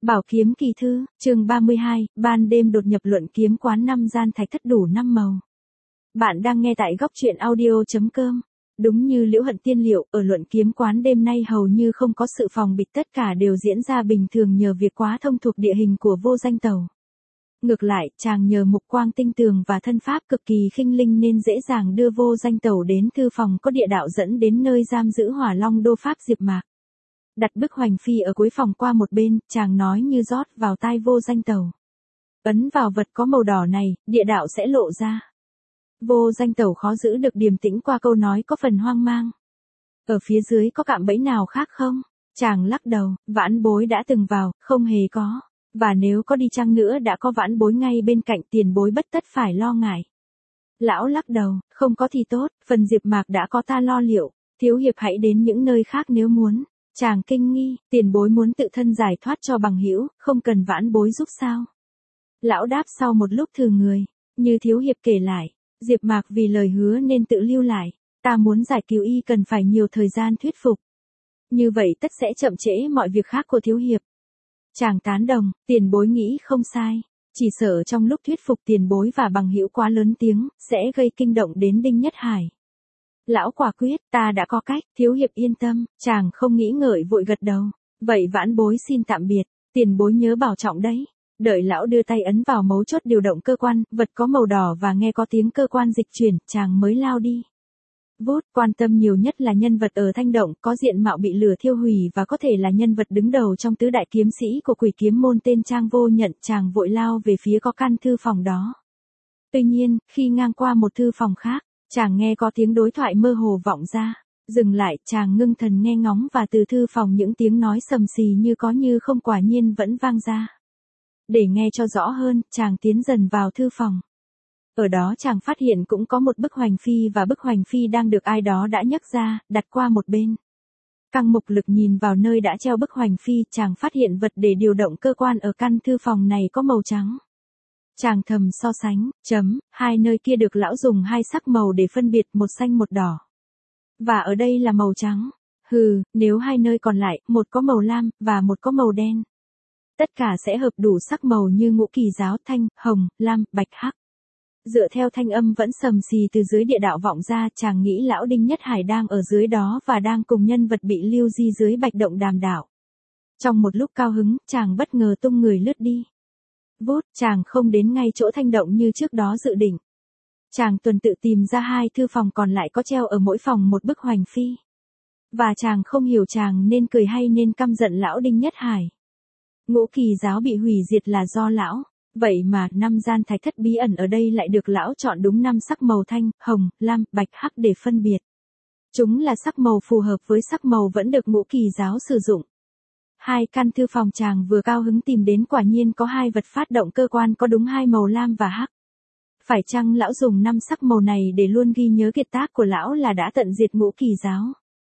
Bảo kiếm kỳ thư, chương 32, ban đêm đột nhập luận kiếm quán 5 gian thạch thất đủ 5 màu. Bạn đang nghe tại góc truyện audio.com. Đúng như Liễu Hận tiên liệu, ở luận kiếm quán đêm nay hầu như không có sự phòng bị, tất cả đều diễn ra bình thường nhờ việc quá thông thuộc địa hình của Vô Danh Tẩu. Ngược lại, chàng nhờ mục quang tinh tường và thân pháp cực kỳ khinh linh nên dễ dàng đưa Vô Danh Tẩu đến thư phòng có địa đạo dẫn đến nơi giam giữ Hỏa Long đô pháp Diệp Mạc. Đặt bức hoành phi ở cuối phòng qua một bên, chàng nói như rót vào tai Vô Danh Tẩu. Ấn vào vật có màu đỏ này, địa đạo sẽ lộ ra. Vô Danh Tẩu khó giữ được điềm tĩnh qua câu nói có phần hoang mang. Ở phía dưới có cạm bẫy nào khác không? Chàng lắc đầu, Vãn Bối đã từng vào, không hề có. Và nếu có đi chăng nữa đã có Vãn Bối ngay bên cạnh, tiền bối bất tất phải lo ngại. Lão lắc đầu, không có thì tốt, phần Diệp Mạc đã có ta lo liệu, thiếu hiệp hãy đến những nơi khác nếu muốn. Chàng kinh nghi, tiền bối muốn tự thân giải thoát cho bằng hữu, không cần Vãn Bối giúp sao? Lão đáp sau một lúc thừ người, như thiếu hiệp kể lại, Diệp Mạc vì lời hứa nên tự lưu lại, ta muốn giải cứu y cần phải nhiều thời gian thuyết phục. Như vậy tất sẽ chậm trễ mọi việc khác của thiếu hiệp. Chàng tán đồng, tiền bối nghĩ không sai, chỉ sợ trong lúc thuyết phục tiền bối và bằng hữu quá lớn tiếng, sẽ gây kinh động đến Đinh Nhất Hải. Lão quả quyết, ta đã có cách, thiếu hiệp yên tâm, chàng không nghĩ ngợi vội gật đầu. Vậy Vãn Bối xin tạm biệt, tiền bối nhớ bảo trọng đấy. Đợi lão đưa tay ấn vào mấu chốt điều động cơ quan, vật có màu đỏ và nghe có tiếng cơ quan dịch chuyển, chàng mới lao đi. Vút, quan tâm nhiều nhất là nhân vật ở thanh động, có diện mạo bị lửa thiêu hủy và có thể là nhân vật đứng đầu trong tứ đại kiếm sĩ của Quỷ Kiếm môn tên Trang Vô Nhận. Chàng vội lao về phía có căn thư phòng đó. Tuy nhiên, khi ngang qua một thư phòng khác, chàng nghe có tiếng đối thoại mơ hồ vọng ra. Dừng lại, chàng ngưng thần nghe ngóng và từ thư phòng những tiếng nói sầm xì như có như không quả nhiên vẫn vang ra. Để nghe cho rõ hơn, chàng tiến dần vào thư phòng. Ở đó chàng phát hiện cũng có một bức hoành phi và bức hoành phi đang được ai đó đã nhấc ra, đặt qua một bên. Căng mục lực nhìn vào nơi đã treo bức hoành phi, chàng phát hiện vật để điều động cơ quan ở căn thư phòng này có màu trắng. Chàng thầm so sánh, hai nơi kia được lão dùng hai sắc màu để phân biệt, một xanh một đỏ. Và ở đây là màu trắng. Nếu hai nơi còn lại, một có màu lam, và một có màu đen. Tất cả sẽ hợp đủ sắc màu như Ngũ Kỳ Giáo, thanh, hồng, lam, bạch, hắc. Dựa theo thanh âm vẫn sầm xì từ dưới địa đạo vọng ra, chàng nghĩ lão Đinh Nhất Hải đang ở dưới đó và đang cùng nhân vật bị lưu di dưới bạch động đàm đạo. Trong một lúc cao hứng, chàng bất ngờ tung người lướt đi. Vút, chàng không đến ngay chỗ thanh động như trước đó dự định. Chàng tuần tự tìm ra hai thư phòng còn lại có treo ở mỗi phòng một bức hoành phi. Và chàng không hiểu chàng nên cười hay nên căm giận lão Đinh Nhất Hải. Ngũ Kỳ Giáo bị hủy diệt là do lão, vậy mà 5 gian thạch thất bí ẩn ở đây lại được lão chọn đúng 5 sắc màu thanh, hồng, lam, bạch, hắc để phân biệt. Chúng là sắc màu phù hợp với sắc màu vẫn được Ngũ Kỳ Giáo sử dụng. Hai căn thư phòng chàng vừa cao hứng tìm đến quả nhiên có hai vật phát động cơ quan có đúng hai màu lam và hắc. Phải chăng lão dùng 5 sắc màu này để luôn ghi nhớ kiệt tác của lão là đã tận diệt Ngũ Kỳ Giáo?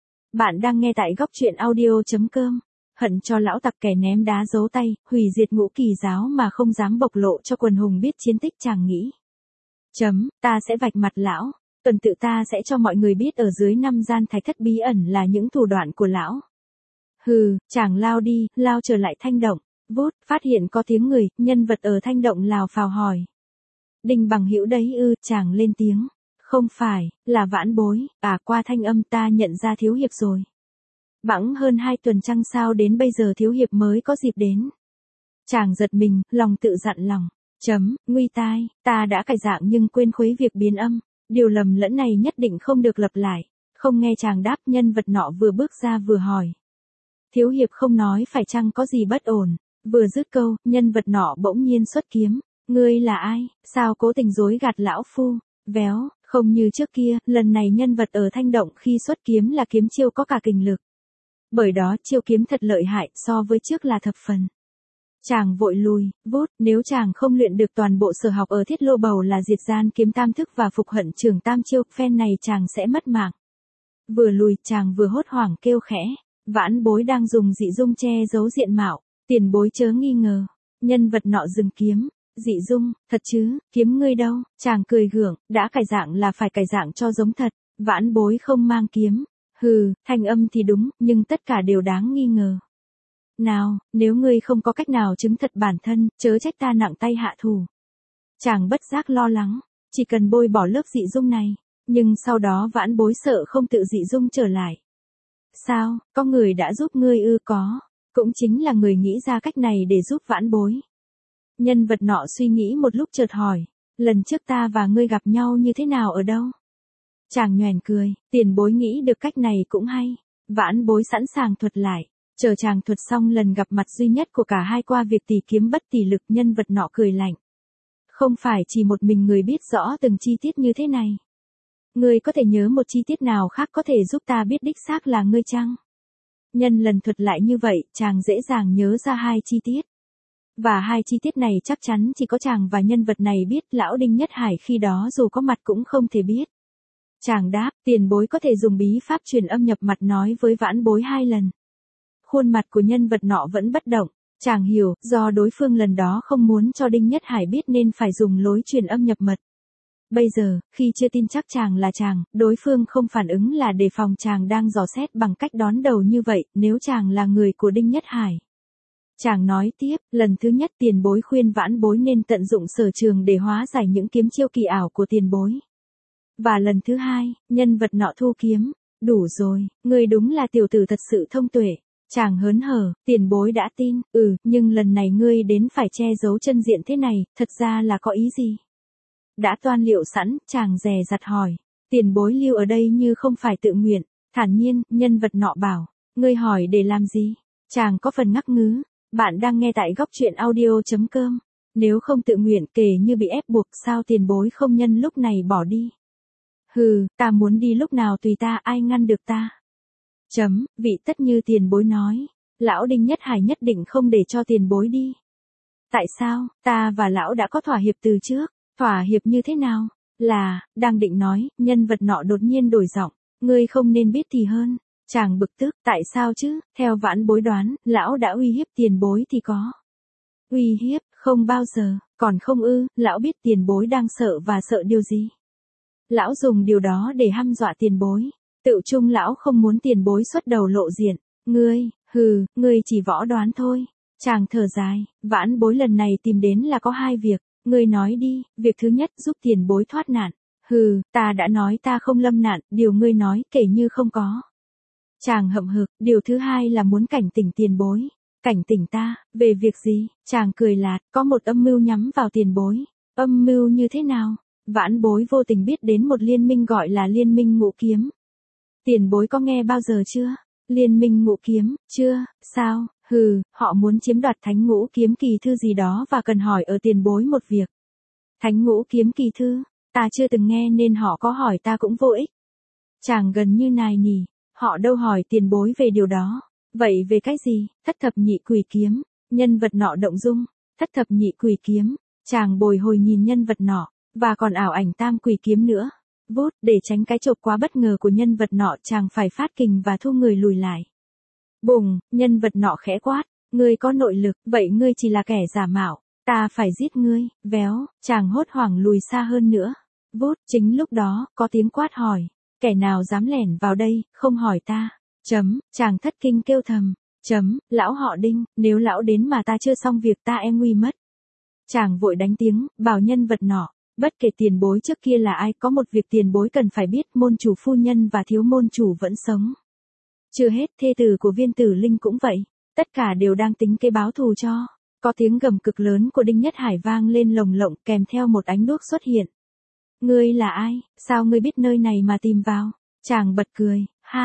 Bạn đang nghe tại góc truyện audio.com. Hận cho lão tặc kẻ ném đá giấu tay, hủy diệt Ngũ Kỳ Giáo mà không dám bộc lộ cho quần hùng biết chiến tích, chàng nghĩ. Ta sẽ vạch mặt lão, tuần tự ta sẽ cho mọi người biết ở dưới 5 gian thạch thất bí ẩn là những thủ đoạn của lão. Chàng lao đi, lao trở lại thanh động. Vút, phát hiện có tiếng người, nhân vật ở thanh động lào phào hỏi. Đinh bằng hữu đấy ư? Chàng lên tiếng. Không phải, là Vãn Bối, qua thanh âm ta nhận ra thiếu hiệp rồi. Bẵng hơn 2 tuần trăng sao đến bây giờ thiếu hiệp mới có dịp đến. Chàng giật mình, lòng tự dặn lòng. Nguy tai, ta đã cải dạng nhưng quên khuấy việc biến âm. Điều lầm lẫn này nhất định không được lặp lại. Không nghe chàng đáp, nhân vật nọ vừa bước ra vừa hỏi. Thiếu hiệp không nói phải chăng có gì bất ổn. Vừa dứt câu, nhân vật nọ bỗng nhiên xuất kiếm. Ngươi là ai, sao cố tình dối gạt lão phu? Véo, không như trước kia, lần này nhân vật ở thanh động khi xuất kiếm là kiếm chiêu có cả kình lực. Bởi đó chiêu kiếm thật lợi hại, so với trước là thập phần. Chàng vội lùi, vút, nếu chàng không luyện được toàn bộ sở học ở Thiết Lô Bầu là diệt gian kiếm tam thức và phục hận trường tam chiêu, phen này chàng sẽ mất mạng. Vừa lùi, chàng vừa hốt hoảng kêu khẽ, Vãn Bối đang dùng dị dung che giấu diện mạo, tiền bối chớ nghi ngờ. Nhân vật nọ dừng kiếm, dị dung, thật chứ, kiếm ngươi đâu? Chàng cười gượng, đã cải dạng là phải cải dạng cho giống thật, Vãn Bối không mang kiếm. Thanh âm thì đúng, nhưng tất cả đều đáng nghi ngờ. Nào, nếu ngươi không có cách nào chứng thật bản thân, chớ trách ta nặng tay hạ thủ. Chàng bất giác lo lắng, chỉ cần bôi bỏ lớp dị dung này, nhưng sau đó Vãn Bối sợ không tự dị dung trở lại. Sao, có người đã giúp ngươi ư? Có, cũng chính là người nghĩ ra cách này để giúp Vãn Bối. Nhân vật nọ suy nghĩ một lúc chợt hỏi, lần trước ta và ngươi gặp nhau như thế nào ở đâu? Chàng nhoẻn cười, tiền bối nghĩ được cách này cũng hay. Vãn Bối sẵn sàng thuật lại. Chờ chàng thuật xong lần gặp mặt duy nhất của cả hai qua việc tỉ kiếm bất tỉ lực, nhân vật nọ cười lạnh. Không phải chỉ một mình người biết rõ từng chi tiết như thế này. Ngươi có thể nhớ một chi tiết nào khác có thể giúp ta biết đích xác là ngươi chăng? Nhân lần thuật lại như vậy, chàng dễ dàng nhớ ra hai chi tiết. Và hai chi tiết này chắc chắn chỉ có chàng và nhân vật này biết, lão Đinh Nhất Hải khi đó dù có mặt cũng không thể biết. Chàng đáp, tiền bối có thể dùng bí pháp truyền âm nhập mặt nói với Vãn Bối 2 lần. Khuôn mặt của nhân vật nọ vẫn bất động, chàng hiểu, do đối phương lần đó không muốn cho Đinh Nhất Hải biết nên phải dùng lối truyền âm nhập mật. Bây giờ, khi chưa tin chắc chàng là chàng, đối phương không phản ứng là đề phòng chàng đang dò xét bằng cách đón đầu như vậy, nếu chàng là người của Đinh Nhất Hải. Chàng nói tiếp, lần thứ nhất tiền bối khuyên Vãn Bối nên tận dụng sở trường để hóa giải những kiếm chiêu kỳ ảo của tiền bối. Và lần thứ hai, nhân vật nọ thu kiếm, đủ rồi, ngươi đúng là tiểu tử thật sự thông tuệ. Chàng hớn hở, tiền bối đã tin, nhưng lần này ngươi đến phải che giấu chân diện thế này, thật ra là có ý gì? Đã toan liệu sẵn, chàng dè dặt hỏi, tiền bối lưu ở đây như không phải tự nguyện, thản nhiên, nhân vật nọ bảo, ngươi hỏi để làm gì? Chàng có phần ngắc ngứ, bạn đang nghe tại góc truyện audio.com, nếu không tự nguyện kể như bị ép buộc sao tiền bối không nhân lúc này bỏ đi? Hừ, ta muốn đi lúc nào tùy ta, ai ngăn được ta? Vị tất như tiền bối nói, lão Đinh Nhất Hải nhất định không để cho tiền bối đi. Tại sao, ta và lão đã có thỏa hiệp từ trước, thỏa hiệp như thế nào? Đang định nói, nhân vật nọ đột nhiên đổi giọng, ngươi không nên biết thì hơn. Chàng bực tức, tại sao chứ, theo Vãn Bối đoán, lão đã uy hiếp tiền bối thì có. Uy hiếp, không bao giờ, còn không ư, lão biết tiền bối đang sợ và sợ điều gì. Lão dùng điều đó để hăm dọa tiền bối. Tự chung lão không muốn tiền bối xuất đầu lộ diện. Ngươi chỉ võ đoán thôi. Chàng thở dài, Vãn Bối lần này tìm đến là có 2 việc. Ngươi nói đi, việc thứ nhất giúp tiền bối thoát nạn. Ta đã nói ta không lâm nạn, điều ngươi nói kể như không có. Chàng hậm hực, điều thứ hai là muốn cảnh tỉnh tiền bối. Cảnh tỉnh ta, về việc gì? Chàng cười lạt, có một âm mưu nhắm vào tiền bối. Âm mưu như thế nào? Vãn Bối vô tình biết đến một liên minh gọi là Liên minh Ngũ Kiếm. Tiền bối có nghe bao giờ chưa? Liên minh Ngũ Kiếm, chưa, sao? Họ muốn chiếm đoạt Thánh Ngũ Kiếm Kỳ Thư gì đó và cần hỏi ở tiền bối một việc. Thánh Ngũ Kiếm Kỳ Thư, ta chưa từng nghe nên họ có hỏi ta cũng vô ích. Chàng gần như nài nỉ, họ đâu hỏi tiền bối về điều đó. Vậy về cái gì? Thất thập nhị quỷ kiếm, nhân vật nọ động dung. Thất thập nhị quỷ kiếm, chàng bồi hồi nhìn nhân vật nọ, và còn ảo ảnh tam quỷ kiếm nữa. Vút, để tránh cái chộp quá bất ngờ của nhân vật nọ, chàng phải phát kình và thu người lùi lại. Bùng, nhân vật nọ khẽ quát, ngươi có nội lực, vậy ngươi chỉ là kẻ giả mạo, ta phải giết ngươi. Véo, chàng hốt hoảng lùi xa hơn nữa. Vút, chính lúc đó, có tiếng quát hỏi, kẻ nào dám lẻn vào đây, không hỏi ta. Chàng thất kinh kêu thầm. Lão họ Đinh, nếu lão đến mà ta chưa xong việc ta nguy mất. Chàng vội đánh tiếng, bảo nhân vật nọ, bất kể tiền bối trước kia là ai, có một việc tiền bối cần phải biết, môn chủ phu nhân và thiếu môn chủ vẫn sống. Chưa hết, thê tử của Viên Tử Linh cũng vậy, tất cả đều đang tính kế báo thù cho. Có tiếng gầm cực lớn của Đinh Nhất Hải vang lên lồng lộng, kèm theo một ánh đuốc xuất hiện. Ngươi là ai, sao ngươi biết nơi này mà tìm vào? Chàng bật cười,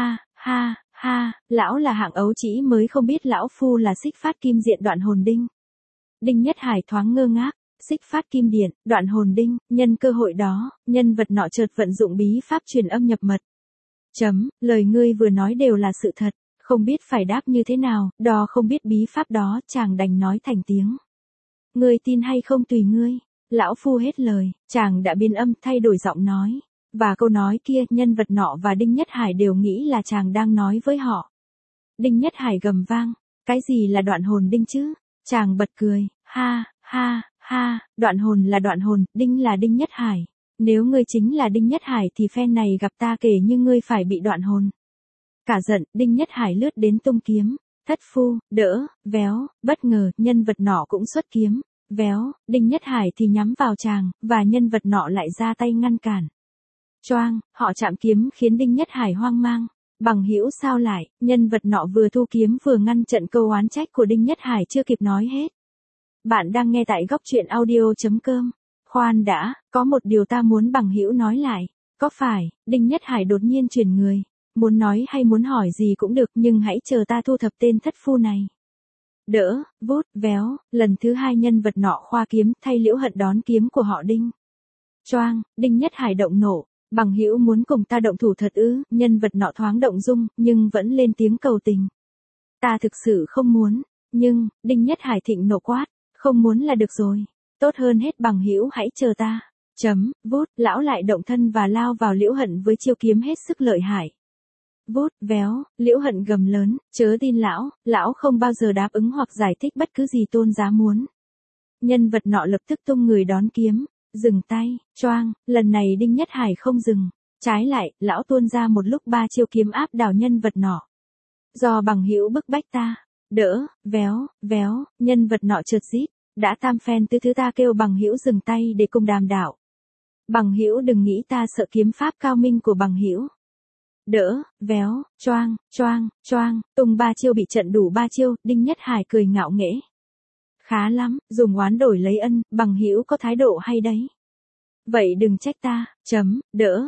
ha, lão là hạng ấu trĩ mới không biết lão phu là Xích Phát Kim Diện Đoạn Hồn Đinh. Đinh Nhất Hải thoáng ngơ ngác, Xích Phát Kim Điện, Đoạn Hồn Đinh, nhân cơ hội đó, nhân vật nọ chợt vận dụng bí pháp truyền âm nhập mật. Lời ngươi vừa nói đều là sự thật, không biết phải đáp như thế nào, đò không biết bí pháp đó, chàng đành nói thành tiếng. Ngươi tin hay không tùy ngươi. Lão phu hết lời, chàng đã biến âm thay đổi giọng nói. Và câu nói kia, nhân vật nọ và Đinh Nhất Hải đều nghĩ là chàng đang nói với họ. Đinh Nhất Hải gầm vang, cái gì là Đoạn Hồn Đinh chứ? Chàng bật cười, ha, đoạn hồn là Đoạn Hồn, Đinh là Đinh Nhất Hải. Nếu ngươi chính là Đinh Nhất Hải thì phen này gặp ta kể như ngươi phải bị đoạn hồn. Cả giận, Đinh Nhất Hải lướt đến tung kiếm, Thất phu, đỡ, véo, bất ngờ, nhân vật nọ cũng xuất kiếm, véo, Đinh Nhất Hải thì nhắm vào chàng, và nhân vật nọ lại ra tay ngăn cản. Choang, họ chạm kiếm khiến Đinh Nhất Hải hoang mang. Bằng hữu sao lại, nhân vật nọ vừa thu kiếm vừa ngăn trận câu oán trách của Đinh Nhất Hải chưa kịp nói hết. Bạn đang nghe tại góc truyện audio.com. Khoan đã, có một điều ta muốn bằng hữu nói lại. Có phải, Đinh Nhất Hải đột nhiên chuyển người. Muốn nói hay muốn hỏi gì cũng được nhưng hãy chờ ta thu thập tên thất phu này. Đỡ, vút, véo, lần thứ hai nhân vật nọ khoa kiếm thay Liễu Hận đón kiếm của họ Đinh. Choang, Đinh Nhất Hải động nộ. Bằng hữu muốn cùng ta động thủ thật ư, nhân vật nọ thoáng động dung, nhưng vẫn lên tiếng cầu tình. Ta thực sự không muốn, nhưng, Đinh Nhất Hải thịnh nộ quát, không muốn là được rồi. Tốt hơn hết bằng hữu hãy chờ ta. Vút, lão lại động thân và lao vào Liễu Hận với chiêu kiếm hết sức lợi hại. Vút, véo, Liễu Hận gầm lớn, chớ tin lão không bao giờ đáp ứng hoặc giải thích bất cứ gì tôn giá muốn. Nhân vật nọ lập tức tung người đón kiếm. Dừng tay, choang, lần này Đinh Nhất Hải không dừng. Trái lại, lão tuôn ra một lúc 3 chiêu kiếm áp đảo nhân vật nọ. Do bằng hữu bức bách ta. Đỡ, véo, nhân vật nọ chợt rít. Đã tam phen tứ thứ ta kêu bằng hữu dừng tay để cùng đàm đạo. Bằng hữu đừng nghĩ ta sợ kiếm pháp cao minh của bằng hữu. Đỡ, véo, choang, tung 3 chiêu bị trận đủ 3 chiêu, Đinh Nhất Hải cười ngạo nghễ. Khá lắm, dùng oán đổi lấy ân, bằng hữu có thái độ hay đấy. Vậy đừng trách ta, đỡ,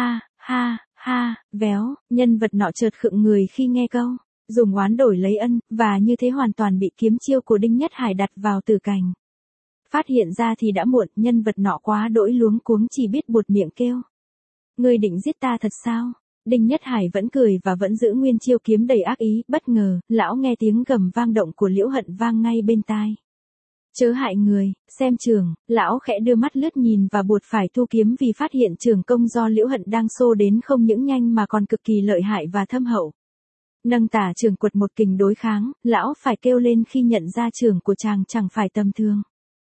ha, véo, nhân vật nọ chợt khựng người khi nghe câu, dùng oán đổi lấy ân, và như thế hoàn toàn bị kiếm chiêu của Đinh Nhất Hải đặt vào tử cành. Phát hiện ra thì đã muộn, nhân vật nọ quá đỗi luống cuống chỉ biết buột miệng kêu. Ngươi định giết ta thật sao? Đinh Nhất Hải vẫn cười và vẫn giữ nguyên chiêu kiếm đầy ác ý, bất ngờ, lão nghe tiếng gầm vang động của Liễu Hận vang ngay bên tai. Chớ hại người, xem trường, lão khẽ đưa mắt lướt nhìn và buộc phải thu kiếm vì phát hiện trường công do Liễu Hận đang xô đến không những nhanh mà còn cực kỳ lợi hại và thâm hậu. Nâng tả trường quật một kình đối kháng, lão phải kêu lên khi nhận ra trường của chàng chẳng phải tầm thường.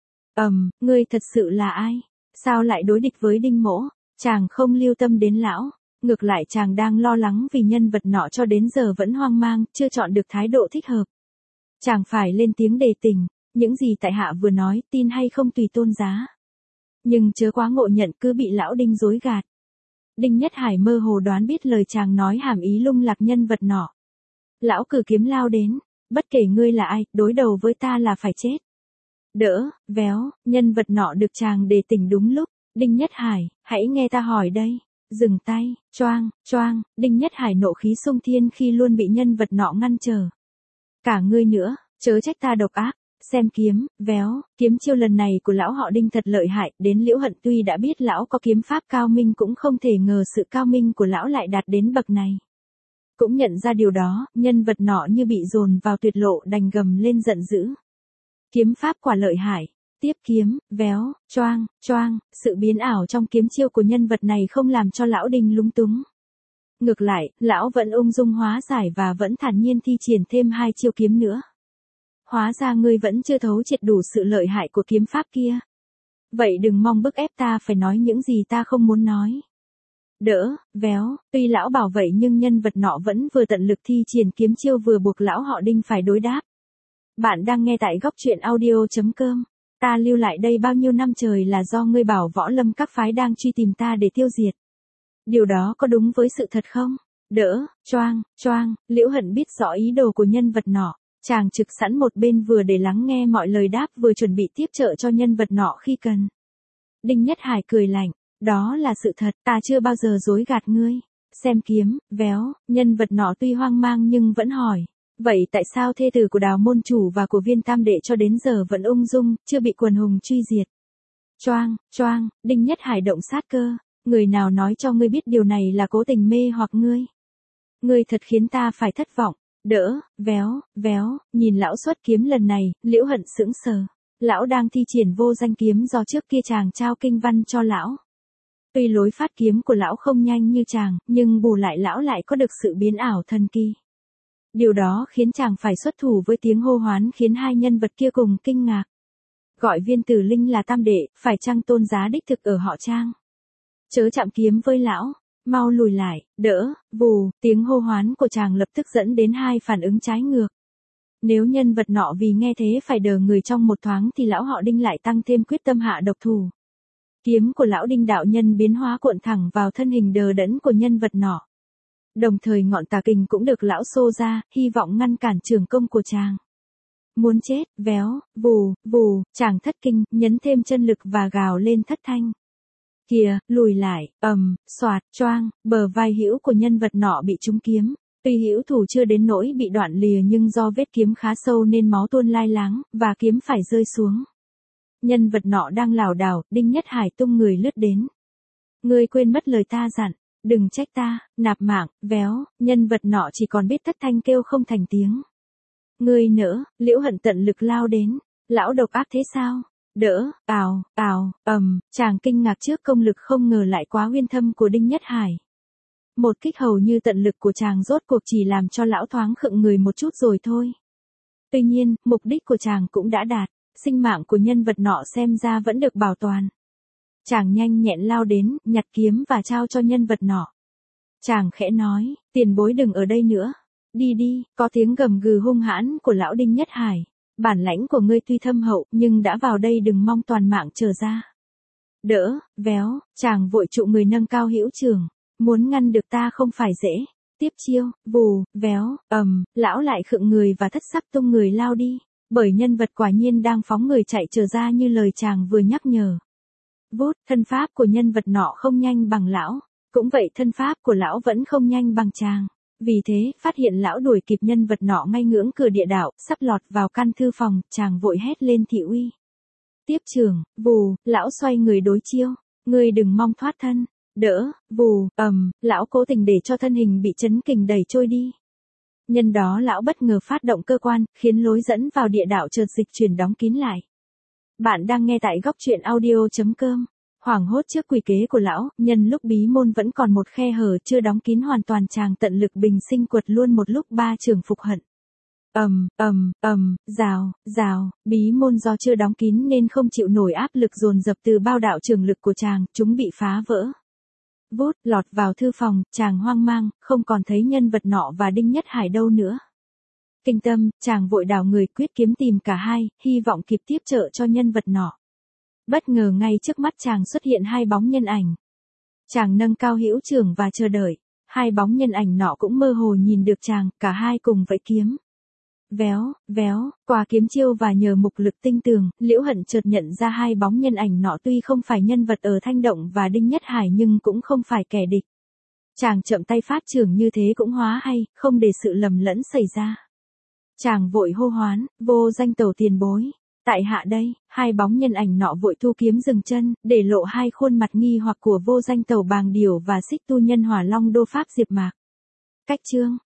Ngươi thật sự là ai? Sao lại đối địch với Đinh Mỗ? Chàng không lưu tâm đến lão. Ngược lại chàng đang lo lắng vì nhân vật nọ cho đến giờ vẫn hoang mang, chưa chọn được thái độ thích hợp. Chàng phải lên tiếng đề tình. Những gì tại hạ vừa nói, tin hay không tùy tôn giá. Nhưng chớ quá ngộ nhận cứ bị lão Đinh dối gạt. Đinh Nhất Hải mơ hồ đoán biết lời chàng nói hàm ý lung lạc nhân vật nọ. Lão cử kiếm lao đến, bất kể ngươi là ai, đối đầu với ta là phải chết. Đỡ, véo, nhân vật nọ được chàng đề tỉnh đúng lúc. Đinh Nhất Hải, hãy nghe ta hỏi đây. Dừng tay, choang, Đinh Nhất Hải nộ khí xung thiên khi luôn bị nhân vật nọ ngăn trở. Cả ngươi nữa, chớ trách ta độc ác. Xem kiếm, véo, kiếm chiêu lần này của lão họ Đinh thật lợi hại, đến Liễu Hận tuy đã biết lão có kiếm pháp cao minh cũng không thể ngờ sự cao minh của lão lại đạt đến bậc này. Cũng nhận ra điều đó, nhân vật nọ như bị dồn vào tuyệt lộ đành gầm lên giận dữ. Kiếm pháp quả lợi hại. Tiếp kiếm, véo, choang, sự biến ảo trong kiếm chiêu của nhân vật này không làm cho lão Đinh lúng túng. Ngược lại, lão vẫn ung dung hóa giải và vẫn thản nhiên thi triển thêm 2 chiêu kiếm nữa. Hóa ra ngươi vẫn chưa thấu triệt đủ sự lợi hại của kiếm pháp kia. Vậy đừng mong bức ép ta phải nói những gì ta không muốn nói. Đỡ, véo, tuy lão bảo vậy nhưng nhân vật nọ vẫn vừa tận lực thi triển kiếm chiêu vừa buộc lão họ Đinh phải đối đáp. Bạn đang nghe tại góc truyện audio.com. Ta lưu lại đây bao nhiêu năm trời là do ngươi bảo võ lâm các phái đang truy tìm ta để tiêu diệt. Điều đó có đúng với sự thật không? Đỡ, choang, Liễu Hận biết rõ ý đồ của nhân vật nọ. Chàng trực sẵn một bên vừa để lắng nghe mọi lời đáp vừa chuẩn bị tiếp trợ cho nhân vật nọ khi cần. Đinh Nhất Hải cười lạnh, đó là sự thật, ta chưa bao giờ dối gạt ngươi. Xem kiếm, véo, nhân vật nọ tuy hoang mang nhưng vẫn hỏi. Vậy tại sao thê tử của Đào môn chủ và của Viên tam đệ cho đến giờ vẫn ung dung, chưa bị quần hùng truy diệt? Choang, Đinh Nhất Hải động sát cơ. Người nào nói cho ngươi biết điều này là cố tình mê hoặc ngươi? Ngươi thật khiến ta phải thất vọng. Đỡ, véo, nhìn lão xuất kiếm lần này, Liễu Hận sững sờ. Lão đang thi triển vô danh kiếm do trước kia chàng trao kinh văn cho lão. Tuy lối phát kiếm của lão không nhanh như chàng, nhưng bù lại lão lại có được sự biến ảo thần kỳ. Điều đó khiến chàng phải xuất thủ với tiếng hô hoán khiến hai nhân vật kia cùng kinh ngạc. Gọi Viên Tử Linh là tam đệ, phải chăng tôn giá đích thực ở họ Trang? Chớ chạm kiếm với lão. Mau lùi lại, đỡ, vù, tiếng hô hoán của chàng lập tức dẫn đến hai phản ứng trái ngược. Nếu nhân vật nọ vì nghe thế phải đờ người trong một thoáng thì lão họ Đinh lại tăng thêm quyết tâm hạ độc thủ. Kiếm của lão Đinh đạo nhân biến hóa cuộn thẳng vào thân hình đờ đẫn của nhân vật nọ. Đồng thời ngọn tà kình cũng được lão xô ra, hy vọng ngăn cản trường công của chàng. Muốn chết, véo, vù, vù, chàng thất kinh, nhấn thêm chân lực và gào lên thất thanh. Kìa, lùi lại, xoạt, choang, bờ vai hữu của nhân vật nọ bị trúng kiếm. Tuy hữu thủ chưa đến nỗi bị đoạn lìa nhưng do vết kiếm khá sâu nên máu tuôn lai láng, và kiếm phải rơi xuống. Nhân vật nọ đang lảo đảo, Đinh Nhất Hải tung người lướt đến. Ngươi quên mất lời ta dặn, đừng trách ta, nạp mạng, véo, nhân vật nọ chỉ còn biết thất thanh kêu không thành tiếng. Ngươi nỡ, Liễu Hận tận lực lao đến, lão độc ác thế sao? Đỡ, chàng kinh ngạc trước công lực không ngờ lại quá uyên thâm của Đinh Nhất Hải. Một kích hầu như tận lực của chàng rốt cuộc chỉ làm cho lão thoáng khựng người một chút rồi thôi. Tuy nhiên, mục đích của chàng cũng đã đạt, sinh mạng của nhân vật nọ xem ra vẫn được bảo toàn. Chàng nhanh nhẹn lao đến, nhặt kiếm và trao cho nhân vật nọ. Chàng khẽ nói, tiền bối đừng ở đây nữa. Đi đi, có tiếng gầm gừ hung hãn của lão Đinh Nhất Hải. Bản lãnh của ngươi tuy thâm hậu, nhưng đã vào đây đừng mong toàn mạng trở ra. Đỡ, véo, chàng vội trụ người nâng cao hữu trường. Muốn ngăn được ta không phải dễ. Tiếp chiêu, vù, véo, lão lại khựng người và thất sắc tung người lao đi. Bởi nhân vật quả nhiên đang phóng người chạy trở ra như lời chàng vừa nhắc nhở. Vút, thân pháp của nhân vật nọ không nhanh bằng lão. Cũng vậy thân pháp của lão vẫn không nhanh bằng chàng. Vì thế, phát hiện lão đuổi kịp nhân vật nọ ngay ngưỡng cửa địa đạo, sắp lọt vào căn thư phòng, chàng vội hét lên thị uy. Tiếp trường, vù, lão xoay người đối chiêu. Ngươi đừng mong thoát thân. Đỡ, vù, lão cố tình để cho thân hình bị chấn kình đẩy trôi đi. Nhân đó lão bất ngờ phát động cơ quan, khiến lối dẫn vào địa đạo chợt dịch chuyển đóng kín lại. Bạn đang nghe tại góc truyện audio.com. Hoảng hốt trước quỷ kế của lão, nhân lúc bí môn vẫn còn một khe hở chưa đóng kín hoàn toàn chàng tận lực bình sinh quật luôn một lúc 3 trường phục hận. Rào, bí môn do chưa đóng kín nên không chịu nổi áp lực dồn dập từ bao đạo trường lực của chàng, chúng bị phá vỡ. Vút, lọt vào thư phòng, chàng hoang mang, không còn thấy nhân vật nọ và Đinh Nhất Hải đâu nữa. Kinh tâm, chàng vội đảo người quyết kiếm tìm cả hai, hy vọng kịp tiếp trợ cho nhân vật nọ. Bất ngờ ngay trước mắt chàng xuất hiện hai bóng nhân ảnh. Chàng nâng cao hữu trường và chờ đợi. Hai bóng nhân ảnh nọ cũng mơ hồ nhìn được chàng, cả hai cùng vẫy kiếm. Véo, qua kiếm chiêu và nhờ mục lực tinh tường, Liễu Hận chợt nhận ra hai bóng nhân ảnh nọ tuy không phải nhân vật ở Thanh Động và Đinh Nhất Hải nhưng cũng không phải kẻ địch. Chàng chậm tay phát trưởng như thế cũng hóa hay, không để sự lầm lẫn xảy ra. Chàng vội hô hoán, vô danh tẩu tiền bối. Tại hạ đây, hai bóng nhân ảnh nọ vội thu kiếm dừng chân, để lộ hai khuôn mặt nghi hoặc của vô danh tẩu Bàng Điểu và Xích Tu Nhân Hỏa Long Đô Pháp Diệp Mạc. Cách chương